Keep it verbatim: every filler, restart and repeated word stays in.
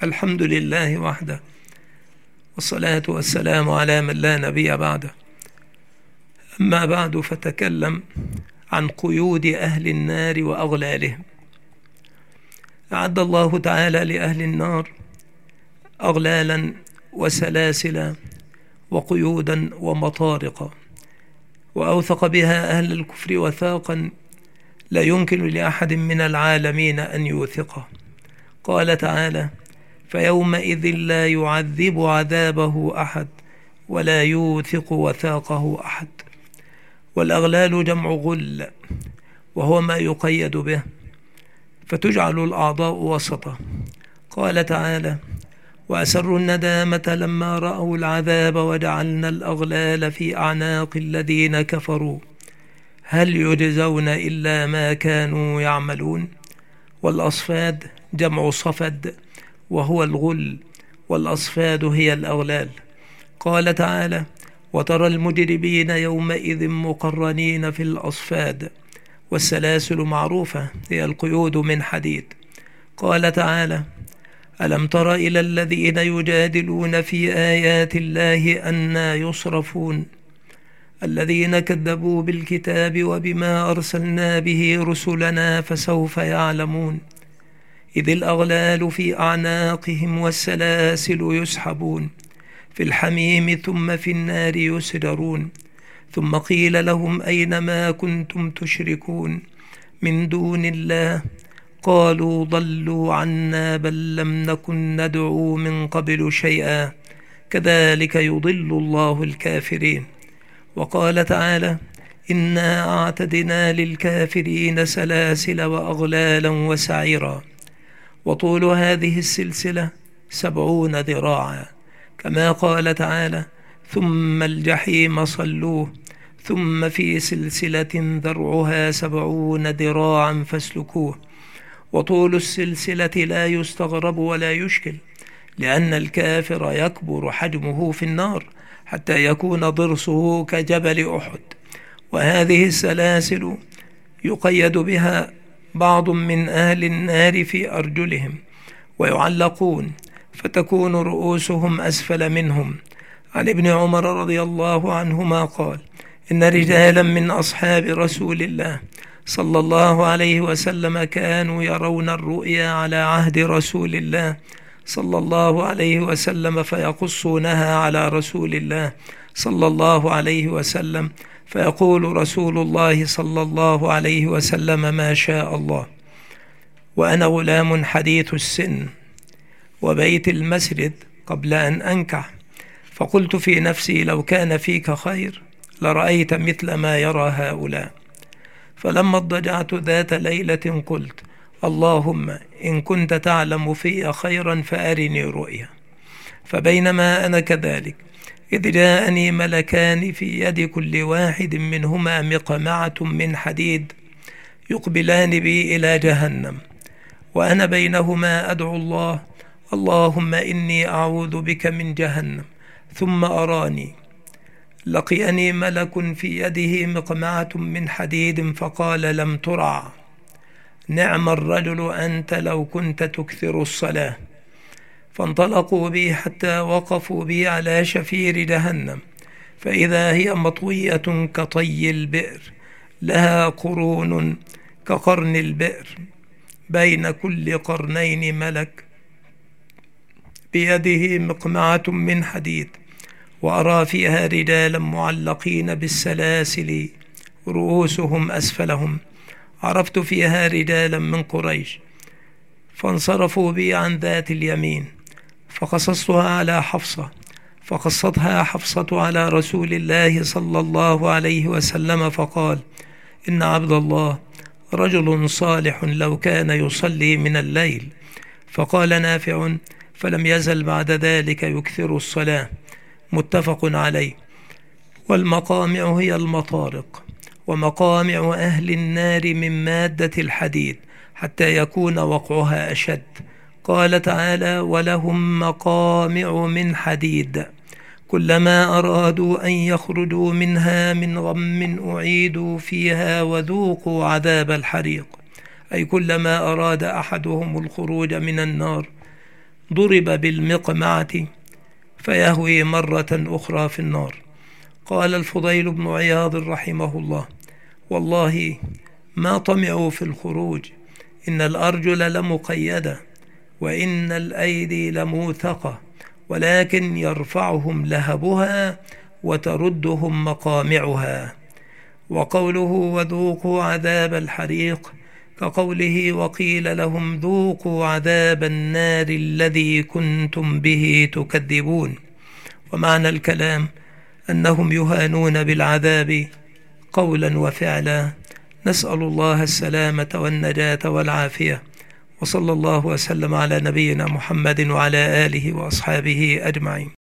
الحمد لله وحده، والصلاة والسلام على من لا نبي بعده. أما بعد، فتكلم عن قيود أهل النار وأغلالهم. أعد الله تعالى لأهل النار أغلالا وسلاسل وقيودا ومطارق، وأوثق بها أهل الكفر وثاقا لا يمكن لأحد من العالمين أن يوثقه. قال تعالى: فيومئذ لا يعذب عذابه أحد ولا يوثق وثاقه أحد. والأغلال جمع غل، وهو ما يقيد به، فتجعل الأعضاء وسطه. قال تعالى: وأسروا الندامة لما رأوا العذاب وجعلنا الأغلال في أعناق الذين كفروا هل يجزون إلا ما كانوا يعملون. والأصفاد جمع صفد، وهو الغل، والأصفاد هي الأغلال. قال تعالى: وترى المجرمين يومئذ مقرنين في الأصفاد. والسلاسل معروفة، هي القيود من حديد. قال تعالى: ألم تر إلى الذين يجادلون في آيات الله أنى يصرفون الذين كذبوا بالكتاب وبما أرسلنا به رسلنا فسوف يعلمون إذ الأغلال في أعناقهم والسلاسل يسحبون في الحميم ثم في النار يسجرون ثم قيل لهم أين ما كنتم تشركون من دون الله قالوا ضلوا عنا بل لم نكن ندعو من قبل شيئا كذلك يضل الله الكافرين. وقال تعالى: إنا أعتدنا للكافرين سلاسل وأغلالا وسعيرا وطول هذه السلسلة سبعون ذراعا، كما قال تعالى: ثم الجحيم صلوه ثم في سلسلة ذرعها سبعون ذراعا فاسلكوه. وطول السلسلة لا يستغرب ولا يشكل، لأن الكافر يكبر حجمه في النار حتى يكون ضرسه كجبل أحد. وهذه السلاسل يقيد بها بعض من أهل النار في أرجلهم ويعلقون فتكون رؤوسهم أسفل منهم. عن ابن عمر رضي الله عنهما قال: إن رجالا من أصحاب رسول الله صلى الله عليه وسلم كانوا يرون الرؤيا على عهد رسول الله صلى الله عليه وسلم فيقصونها على رسول الله صلى الله عليه وسلم، فيقول رسول الله صلى الله عليه وسلم: ما شاء الله. وأنا غلام حديث السن وبيت المسجد قبل أن أنكح، فقلت في نفسي: لو كان فيك خير لرأيت مثل ما يرى هؤلاء. فلما اضطجعت ذات ليلة قلت: اللهم إن كنت تعلم في خيرا فأرني رؤيا. فبينما أنا كذلك إذ جاءني ملكان في يد كل واحد منهما مقمعة من حديد يقبلان بي إلى جهنم، وأنا بينهما أدعو الله: اللهم إني أعوذ بك من جهنم. ثم أراني لقيني ملك في يده مقمعة من حديد فقال: لم ترع، نعم الرجل أنت لو كنت تكثر الصلاة. فانطلقوا بي حتى وقفوا بي على شفير جهنم، فإذا هي مطوية كطي البئر، لها قرون كقرن البئر، بين كل قرنين ملك بيده مقمعة من حديد، وأرى فيها رجالا معلقين بالسلاسل رؤوسهم أسفلهم. عرفت فيها رجالا من قريش، فانصرفوا بي عن ذات اليمين، فقصصتها على حفصة، فقصتها حفصة على رسول الله صلى الله عليه وسلم، فقال: إن عبد الله رجل صالح لو كان يصلي من الليل. فقال نافع: فلم يزل بعد ذلك يكثر الصلاة. متفق عليه. والمقامع هي المطارق، ومقامع أهل النار من مادة الحديد حتى يكون وقعها أشد. قال تعالى: ولهم مقامع من حديد كلما أرادوا أن يخرجوا منها من غم أعيدوا فيها وذوقوا عذاب الحريق، أي كلما أراد أحدهم الخروج من النار ضرب بالمقمعة فيهوي مرة أخرى في النار. قال الفضيل بن عياض رحمه الله: والله ما طمعوا في الخروج، إن الأرجل لمقيدة وإن الأيدي لموثقة، ولكن يرفعهم لهبها وتردهم مقامعها. وقوله وذوقوا عذاب الحريق كقوله وقيل لهم ذوقوا عذاب النار الذي كنتم به تكذبون. ومعنى الكلام أنهم يهانون بالعذاب قولا وفعلا. نسأل الله السلامة والنجاة والعافية، وصلى الله وسلم على نبينا محمد وعلى آله وأصحابه أجمعين.